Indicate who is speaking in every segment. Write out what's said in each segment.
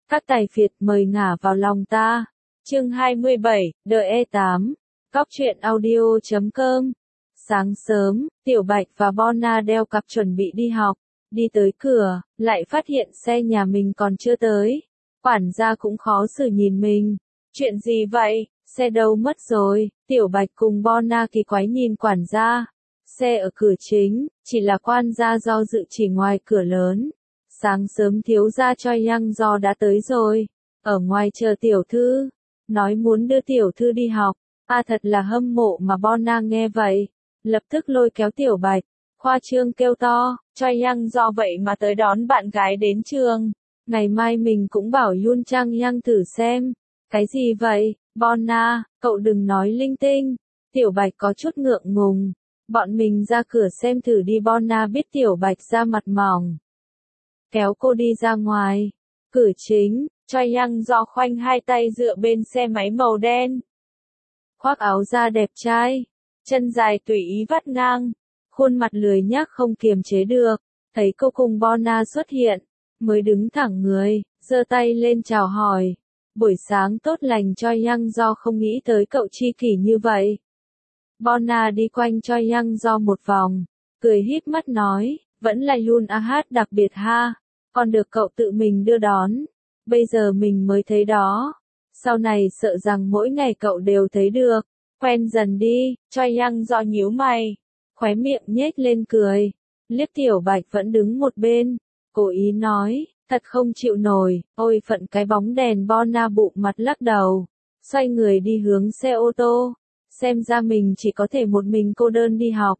Speaker 1: Các tài phiệt mời ngả vào lòng ta. Chương 27, đợi E8. Góc truyện audio.com. Sáng sớm, Tiểu Bạch và Bona đeo cặp chuẩn bị đi học. Đi tới cửa, lại phát hiện xe nhà mình còn chưa tới. Quản gia cũng khó xử nhìn mình. Chuyện gì vậy? Xe đâu mất rồi? Tiểu Bạch cùng Bona kỳ quái nhìn quản gia. Xe ở cửa chính, chỉ là quan gia do dự chỉ ngoài cửa lớn. Sáng sớm thiếu gia Choi Yang Do đã tới rồi. Ở ngoài chờ tiểu thư. Nói muốn đưa tiểu thư đi học. Thật là hâm mộ mà Bona nghe vậy. Lập tức lôi kéo Tiểu Bạch. Khoa trương kêu to, Choi Yang Do vậy mà tới đón bạn gái đến trường. Ngày mai mình cũng bảo Yun Chang Yang thử xem. Cái gì vậy, Bona, cậu đừng nói linh tinh. Tiểu Bạch có chút ngượng ngùng. Bọn mình ra cửa xem thử đi. Bona biết Tiểu Bạch ra mặt mỏng. Kéo cô đi ra ngoài. Cửa chính, Choi Yang Do khoanh hai tay dựa bên xe máy màu đen. Khoác áo da đẹp trai. Chân dài tùy ý vắt ngang. Khuôn mặt lười nhác không kiềm chế được. Thấy cô cùng Bona xuất hiện. Mới đứng thẳng người, giơ tay lên chào hỏi. Buổi sáng tốt lành. Choi Yang Do không nghĩ tới cậu chi kỷ như vậy. Bona đi quanh Choi Yang Do một vòng. Cười híp mắt nói, vẫn là Yun Ah đặc biệt ha. Còn được cậu tự mình đưa đón. Bây giờ mình mới thấy đó. Sau này sợ rằng mỗi ngày cậu đều thấy được. Quen dần đi. Choi Yang Do nhíu mày. Khóe miệng nhếch lên cười. Liếc Tiểu Bạch vẫn đứng một bên. Cố ý nói, thật không chịu nổi. Ôi phận cái bóng đèn. Bona bụng mặt lắc đầu. Xoay người đi hướng xe ô tô. Xem ra mình chỉ có thể một mình cô đơn đi học.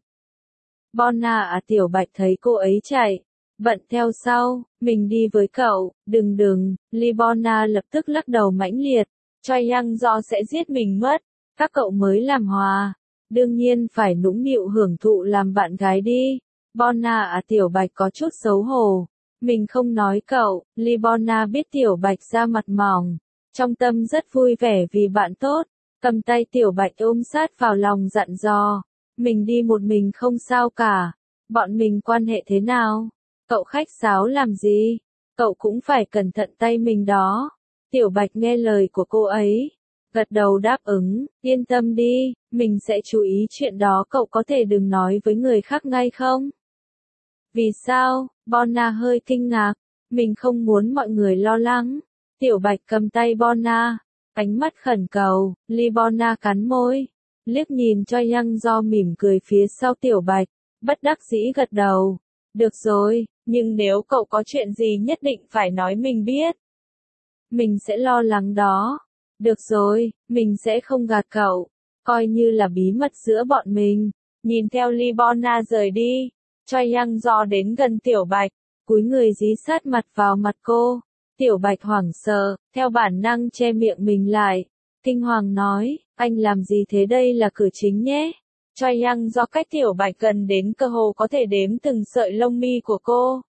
Speaker 1: Bona Tiểu Bạch thấy cô ấy chạy. Bận theo sau, mình đi với cậu, đừng, Bona lập tức lắc đầu mãnh liệt. Choi Yang Do sẽ giết mình mất. Các cậu mới làm hòa. Đương nhiên phải nũng nịu hưởng thụ làm bạn gái đi. Bona Tiểu Bạch có chút xấu hổ. Mình không nói cậu. Bona biết Tiểu Bạch ra mặt mỏng. Trong tâm rất vui vẻ vì bạn tốt. Cầm tay Tiểu Bạch ôm sát vào lòng dặn dò. Mình đi một mình không sao cả. Bọn mình quan hệ thế nào? Cậu khách sáo làm gì? Cậu cũng phải cẩn thận tay mình đó. Tiểu Bạch nghe lời của cô ấy. Gật đầu đáp ứng, yên tâm đi, mình sẽ chú ý chuyện đó. Cậu có thể đừng nói với người khác ngay không? Vì sao? Bona hơi kinh ngạc. Mình không muốn mọi người lo lắng. Tiểu Bạch cầm tay Bona. Ánh mắt khẩn cầu, Bona cắn môi. Liếc nhìn Choi Yang Do mỉm cười phía sau Tiểu Bạch. Bất đắc dĩ gật đầu. Được rồi, nhưng nếu cậu có chuyện gì nhất định phải nói mình biết. Mình sẽ lo lắng đó. Được rồi, mình sẽ không gạt cậu. Coi như là bí mật giữa bọn mình. Nhìn theo Bona rời đi. Choi Yang Do đến gần Tiểu Bạch. Cúi người dí sát mặt vào mặt cô. Tiểu Bạch hoảng sợ, theo bản năng che miệng mình lại. Kinh hoàng nói, anh làm gì thế, đây là cửa chính nhé. Choi Yang Do cách Tiểu Bạch gần đến cơ hồ có thể đếm từng sợi lông mi của cô.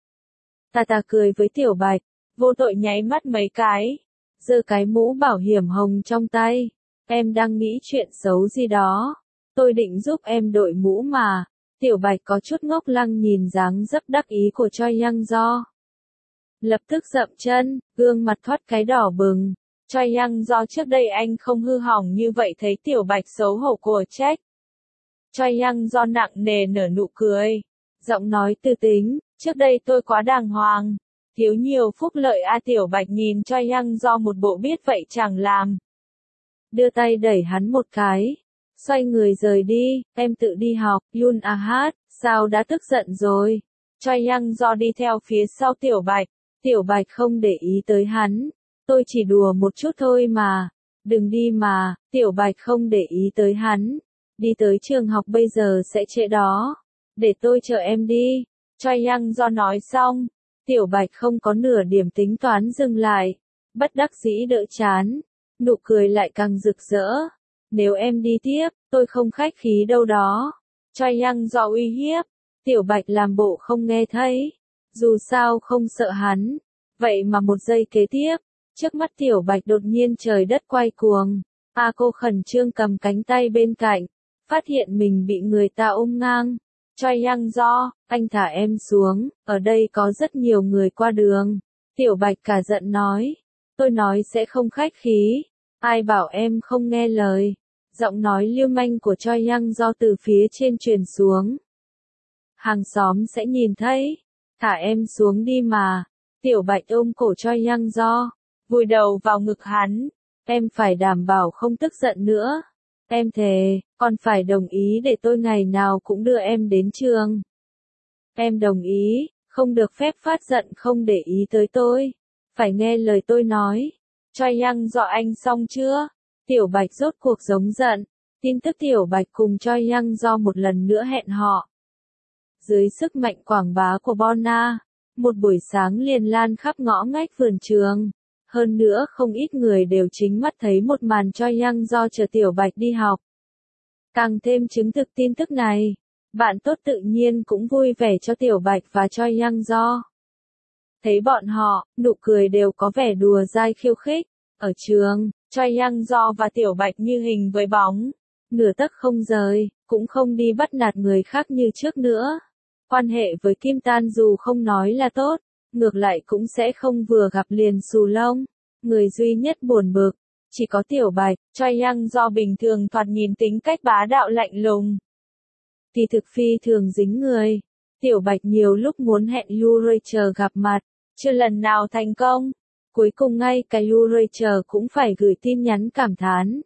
Speaker 1: Ta cười với Tiểu Bạch, vô tội nháy mắt mấy cái. Giơ cái mũ bảo hiểm hồng trong tay. Em đang nghĩ chuyện xấu gì đó. Tôi định giúp em đội mũ mà. Tiểu Bạch có chút ngốc lăng nhìn dáng dấp đắc ý của Choi Yang Do. Lập tức dậm chân, gương mặt thoát cái đỏ bừng. Choi Yang Do trước đây anh không hư hỏng như vậy, thấy Tiểu Bạch xấu hổ của trách. Choi Yang Do nặng nề nở nụ cười. Giọng nói tư tính, trước đây tôi quá đàng hoàng. Thiếu nhiều phúc lợi. Tiểu Bạch nhìn Choi Yang Do một bộ biết vậy chẳng làm. Đưa tay đẩy hắn một cái. Xoay người rời đi, em tự đi học. Yun Ah, sao đã tức giận rồi? Choi Yang Do đi theo phía sau Tiểu Bạch. Tiểu Bạch không để ý tới hắn. Tôi chỉ đùa một chút thôi mà. Đừng đi mà. Tiểu Bạch không để ý tới hắn. Đi tới trường học bây giờ sẽ trễ đó. Để tôi chờ em đi. Choi Yang Do nói xong. Tiểu Bạch không có nửa điểm tính toán dừng lại. Bất đắc dĩ đỡ chán. Nụ cười lại càng rực rỡ. Nếu em đi tiếp, tôi không khách khí đâu đó. Choi Yang Do uy hiếp. Tiểu Bạch làm bộ không nghe thấy. Dù sao không sợ hắn. Vậy mà một giây kế tiếp, trước mắt Tiểu Bạch đột nhiên trời đất quay cuồng. Cô khẩn trương cầm cánh tay bên cạnh. Phát hiện mình bị người ta ôm ngang. Choi Yang Do, anh thả em xuống, ở đây có rất nhiều người qua đường. Tiểu Bạch cả giận nói. Tôi nói sẽ không khách khí. Ai bảo em không nghe lời. Giọng nói lưu manh của Choi Young Do từ phía trên truyền xuống. Hàng xóm sẽ nhìn thấy. Thả em xuống đi mà. Tiểu Bạch ôm cổ Choi Young Do, vùi đầu vào ngực hắn. Em phải đảm bảo không tức giận nữa. Em thề, con phải đồng ý để tôi ngày nào cũng đưa em đến trường. Em đồng ý, không được phép phát giận không để ý tới tôi. Phải nghe lời tôi nói. Choi Young Do anh xong chưa? Tiểu Bạch rốt cuộc giống giận. Tin tức Tiểu Bạch cùng Choi Young Do một lần nữa hẹn họ. Dưới sức mạnh quảng bá của Bona, một buổi sáng liền lan khắp ngõ ngách vườn trường. Hơn nữa không ít người đều chính mắt thấy một màn Choi Young Do chờ Tiểu Bạch đi học. Càng thêm chứng thực tin tức này, bạn tốt tự nhiên cũng vui vẻ cho Tiểu Bạch và Choi Young Do. Thấy bọn họ, nụ cười đều có vẻ đùa dai khiêu khích. Ở trường, Choi Young Do và Tiểu Bạch như hình với bóng. Nửa tấc không rời, cũng không đi bắt nạt người khác như trước nữa. Quan hệ với Kim Tan dù không nói là tốt, ngược lại cũng sẽ không vừa gặp liền xù lông. Người duy nhất buồn bực, chỉ có Tiểu Bạch. Choi Young Do bình thường thoạt nhìn tính cách bá đạo lạnh lùng. Thì thực phi thường dính người. Tiểu Bạch nhiều lúc muốn hẹn Yu Rachel gặp mặt, chưa lần nào thành công. Cuối cùng ngay cả Yu Rachel cũng phải gửi tin nhắn cảm thán.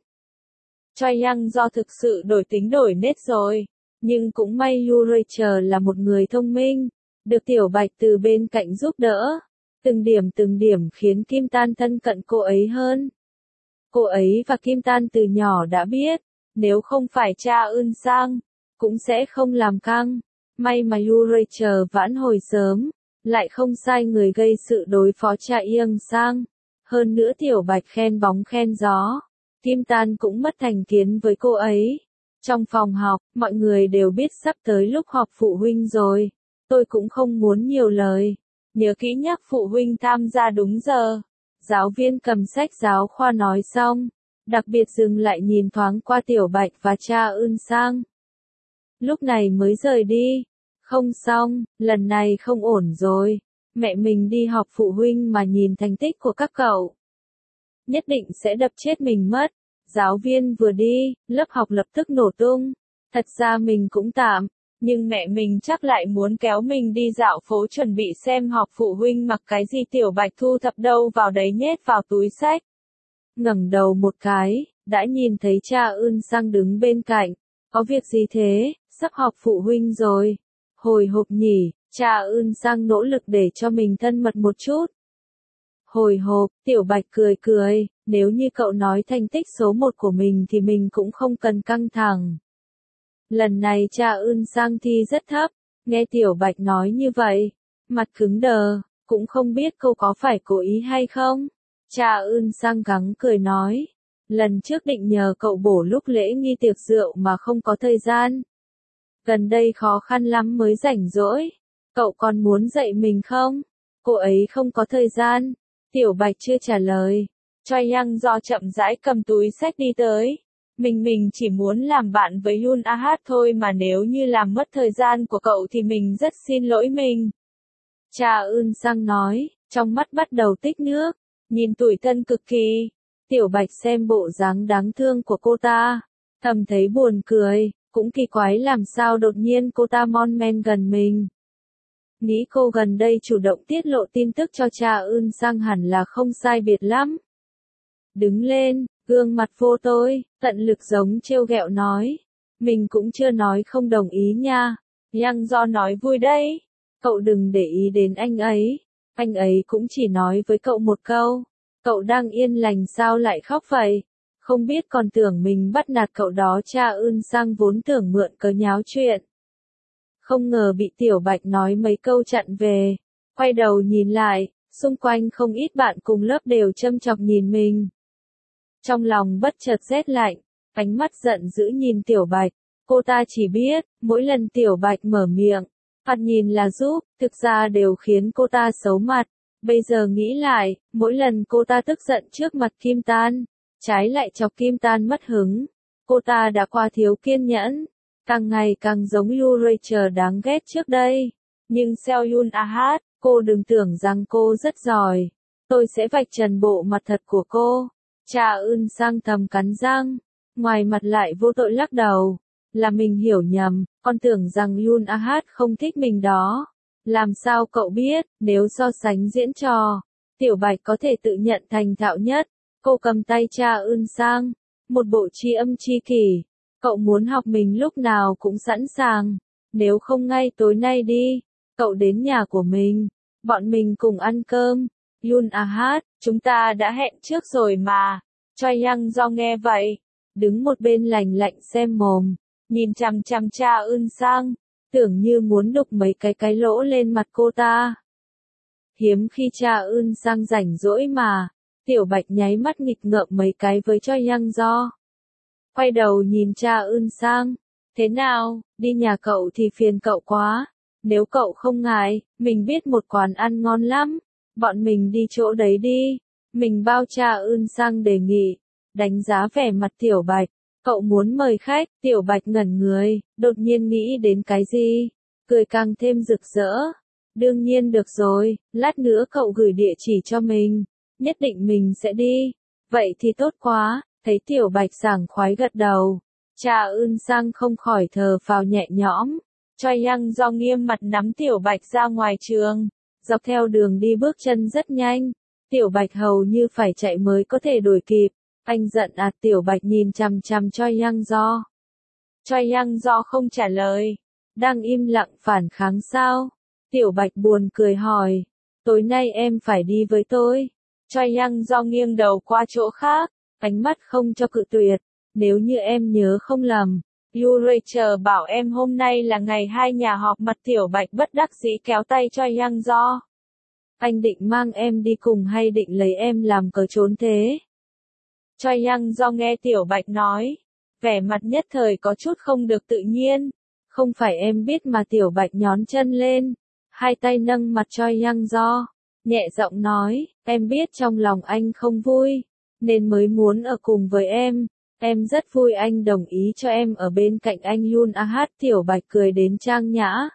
Speaker 1: Choi Young Do thực sự đổi tính đổi nết rồi. Nhưng cũng may Yu Rachel là một người thông minh, được Tiểu Bạch từ bên cạnh giúp đỡ. Từng điểm khiến Kim Tan thân cận cô ấy hơn. Cô ấy và Kim Tan từ nhỏ đã biết, nếu không phải cha Eun Sang, cũng sẽ không làm căng. May mà Yu Rachel vãn hồi sớm, lại không sai người gây sự đối phó cha Eun Sang. Hơn nữa Tiểu Bạch khen bóng khen gió, Kim Tan cũng mất thành kiến với cô ấy. Trong phòng học, mọi người đều biết sắp tới lúc họp phụ huynh rồi. Tôi cũng không muốn nhiều lời. Nhớ kỹ nhắc phụ huynh tham gia đúng giờ. Giáo viên cầm sách giáo khoa nói xong, đặc biệt dừng lại nhìn thoáng qua Tiểu Bạch và cha Eun Sang. Lúc này mới rời đi. Không xong, lần này không ổn rồi. Mẹ mình đi họp phụ huynh mà nhìn thành tích của các cậu. Nhất định sẽ đập chết mình mất. Giáo viên vừa đi, lớp học lập tức nổ tung. Thật ra mình cũng tạm, nhưng mẹ mình chắc lại muốn kéo mình đi dạo phố chuẩn bị xem họp phụ huynh mặc cái gì. Tiểu Bạch thu thập đâu vào đấy nhét vào túi sách. Ngẩng đầu một cái, đã nhìn thấy cha Eun Sang đứng bên cạnh. Có việc gì thế, sắp họp phụ huynh rồi. Hồi hộp nhỉ, cha Eun Sang nỗ lực để cho mình thân mật một chút. Hồi hộp, Tiểu Bạch cười cười, nếu như cậu nói thành tích số 1 của mình thì mình cũng không cần căng thẳng. Lần này cha Eun Sang thi rất thấp, nghe Tiểu Bạch nói như vậy, mặt cứng đờ, cũng không biết cô có phải cố ý hay không. Cha Eun Sang gắng cười nói, lần trước định nhờ cậu bổ lúc lễ nghi tiệc rượu mà không có thời gian. Gần đây khó khăn lắm mới rảnh rỗi, cậu còn muốn dạy mình không? Cô ấy không có thời gian. Tiểu Bạch chưa trả lời. Choi Young Do chậm rãi cầm túi sách đi tới. Mình chỉ muốn làm bạn với Yoon Ah thôi mà nếu như làm mất thời gian của cậu thì mình rất xin lỗi mình. Cha Eun Sang nói, trong mắt bắt đầu tích nước, nhìn tủi thân cực kỳ. Tiểu Bạch xem bộ dáng đáng thương của cô ta, thầm thấy buồn cười, cũng kỳ quái làm sao đột nhiên cô ta mon men gần mình. Nghĩ cô gần đây chủ động tiết lộ tin tức cho cha Eun Sang hẳn là không sai biệt lắm. Đứng lên, gương mặt vô tôi, tận lực giống trêu ghẹo nói. Mình cũng chưa nói không đồng ý nha. Young Do nói vui đấy. Cậu đừng để ý đến anh ấy cũng chỉ nói với cậu một câu. Cậu đang yên lành sao lại khóc vậy? Không biết còn tưởng mình bắt nạt cậu đó. Cha Eun Sang vốn tưởng mượn cớ nháo chuyện. Không ngờ bị Tiểu Bạch nói mấy câu chặn về. Quay đầu nhìn lại, xung quanh không ít bạn cùng lớp đều châm chọc nhìn mình. Trong lòng bất chợt rét lạnh, ánh mắt giận dữ nhìn Tiểu Bạch. Cô ta chỉ biết, mỗi lần Tiểu Bạch mở miệng, thoạt nhìn là giúp, thực ra đều khiến cô ta xấu mặt. Bây giờ nghĩ lại, mỗi lần cô ta tức giận trước mặt Kim Tan, trái lại chọc Kim Tan mất hứng. Cô ta đã quá thiếu kiên nhẫn, càng ngày càng giống Yu Rachel đáng ghét trước đây. Nhưng Seo Yoon Ah, cô đừng tưởng rằng cô rất giỏi. tôi sẽ vạch trần bộ mặt thật của cô. Cha Ưn Sang thầm cắn răng, ngoài mặt lại vô tội lắc đầu. Là mình hiểu nhầm, con tưởng rằng Yoon Ah không thích mình đó. Làm sao cậu biết, nếu so sánh diễn trò, Tiểu Bạch có thể tự nhận thành thạo nhất. Cô cầm tay cha Ưn Sang, một bộ tri âm tri kỷ. Cậu muốn học mình lúc nào cũng sẵn sàng. Nếu không ngay tối nay đi, cậu đến nhà của mình, bọn mình cùng ăn cơm. Yoon Ah, chúng ta đã hẹn trước rồi mà. Choi Yang Do nghe vậy, đứng một bên lành lạnh xem mồm, nhìn chằm chằm cha Ưn Sang, tưởng như muốn đục mấy cái lỗ lên mặt cô ta. Hiếm khi cha Ưn Sang rảnh rỗi mà, Tiểu Bạch nháy mắt nghịch ngợm mấy cái với Choi Yang Do. Quay đầu nhìn cha Ưn Sang, thế nào, đi nhà cậu thì phiền cậu quá, nếu cậu không ngại, mình biết một quán ăn ngon lắm, bọn mình đi chỗ đấy đi, mình bao. Cha Ưn Sang đề nghị, đánh giá vẻ mặt Tiểu Bạch, cậu muốn mời khách. Tiểu Bạch ngẩn người, đột nhiên nghĩ đến cái gì, cười càng thêm rực rỡ. Đương nhiên được rồi, lát nữa cậu gửi địa chỉ cho mình, nhất định mình sẽ đi. Vậy thì tốt quá, thấy Tiểu Bạch sảng khoái gật đầu. Cha Ưn Sang không khỏi thở phào nhẹ nhõm. Choi Yang Do nghiêm mặt nắm Tiểu Bạch ra ngoài trường, dọc theo đường đi bước chân rất nhanh. Tiểu Bạch hầu như phải chạy mới có thể đuổi kịp. Anh giận Tiểu Bạch nhìn chằm chằm Choi Yang Do. Choi Yang Do không trả lời, đang im lặng phản kháng sao? Tiểu Bạch buồn cười hỏi, tối nay em phải đi với tôi. Choi Yang Do nghiêng đầu qua chỗ khác, ánh mắt không cho cự tuyệt. Nếu như em nhớ không lầm, Yu Rachel bảo em hôm nay là ngày hai nhà họp mặt. Tiểu Bạch bất đắc dĩ kéo tay Choi Yang Do. Anh định mang em đi cùng hay định lấy em làm cờ trốn thế? Choi Yang Do nghe Tiểu Bạch nói, vẻ mặt nhất thời có chút không được tự nhiên. Không phải em biết mà. Tiểu Bạch nhón chân lên, hai tay nâng mặt Choi Yang Do, nhẹ giọng nói, em biết trong lòng anh không vui, nên mới muốn ở cùng với em. Em rất vui anh đồng ý cho em ở bên cạnh anh Yoon Ah. Tiểu Bạch cười đến trang nhã,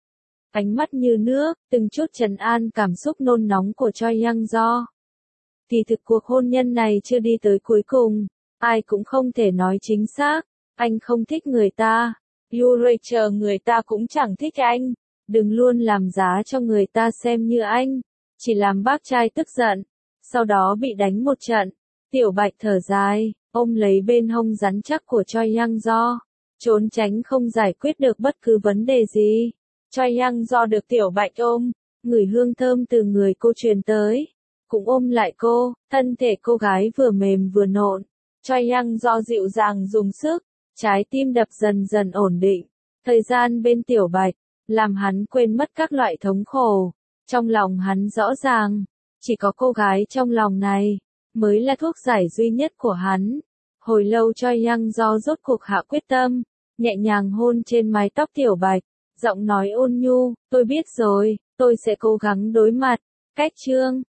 Speaker 1: ánh mắt như nước, từng chút trấn an cảm xúc nôn nóng của Choi Yang Do. Kỳ thực cuộc hôn nhân này chưa đi tới cuối cùng, ai cũng không thể nói chính xác, anh không thích người ta, Yu Rachel người ta cũng chẳng thích anh, đừng luôn làm giá cho người ta xem như anh, chỉ làm bác trai tức giận, sau đó bị đánh một trận. Tiểu Bạch thở dài, ôm lấy bên hông rắn chắc của Choi Yang Do, trốn tránh không giải quyết được bất cứ vấn đề gì. Choi Yang Do được Tiểu Bạch ôm, ngửi hương thơm từ người cô truyền tới, cũng ôm lại cô, thân thể cô gái vừa mềm vừa nộn. Choi Yang Do dịu dàng dùng sức, trái tim đập dần dần ổn định. Thời gian bên Tiểu Bạch, làm hắn quên mất các loại thống khổ. Trong lòng hắn rõ ràng, chỉ có cô gái trong lòng này, mới là thuốc giải duy nhất của hắn. Hồi lâu Choi Yang Do rốt cuộc hạ quyết tâm, nhẹ nhàng hôn trên mái tóc Tiểu Bạch, giọng nói ôn nhu, tôi biết rồi, tôi sẽ cố gắng đối mặt. Cách chương